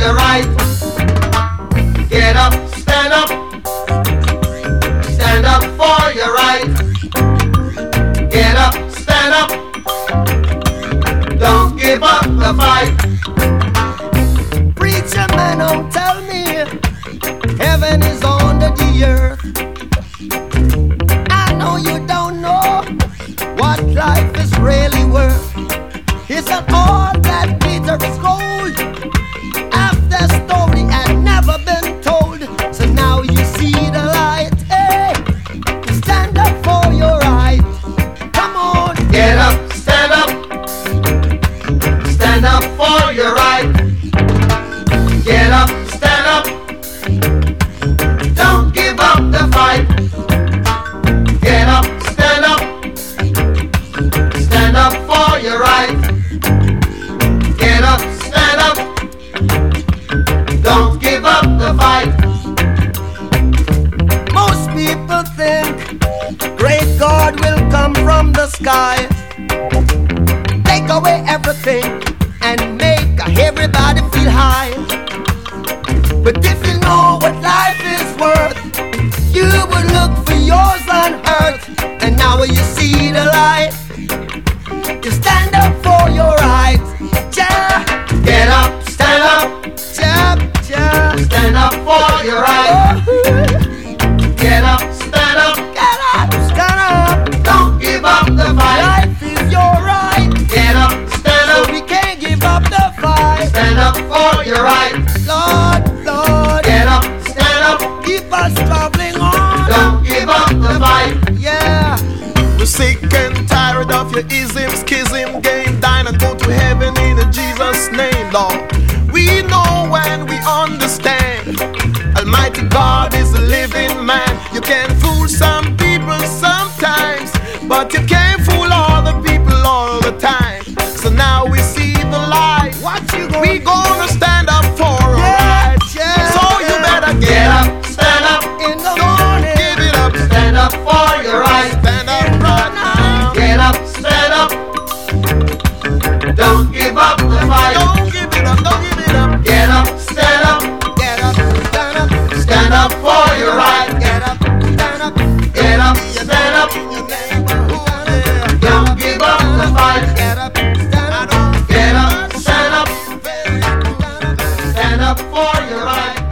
your right. Get up, stand up. Stand up for your right. Get up, stand up. Don't give up the fight. Preacher man, don't tell me heaven is under the earth. I know you don't know what life is really worth. It's not all that glitter is gold. Half the story had never been told. So now you see the light. Hey, stand up for your right. Come on. Get up, stand up. Stand up for your right. Get up, stand up. Don't give up the fight. Get up, stand up. Stand up for your right. Get up, stand up. Don't give up the fight. Most people think great God will come from the sky, take away everything and make everybody feel high. But if you know what life is worth, you would look for yours on earth. And now when you see the light, you stand up for your rights. Ja, Get up, stand up. ja, ja. Stand up for your right. Get up, stand up. Get up, stand up. Don't give up the fight. Life is your right. Get up, stand So up. we can't give up the fight. Stand up for your right. Lord, Lord, Get up, stand up. keep us traveling on. Don't give up the fight. Yeah. We're sick and tired of your ism, schism, game, dine and go to heaven in Jesus' name, Lord. We know and we understand Almighty God is a living man. You can fool some people sometimes, but you can't fool all the people all the time. So now we see the light. What you gonna We gonna stand up for our Yeah, rights. yeah, So you yeah. better Get get up. up, stand up. in the Don't morning? give it up. Stand up for your right. Stand up right now. Get up, stand up. Don't give up the fight. Don't give it up. Don't give it up. Get up, stand up. Get up, stand up, Stand up for your right. get up, stand up. Get up, stand up. In your neighborhood, yeah. Don't give up the fight. Get up, stand up. Get up, stand up. Stand up. Stand up for your right.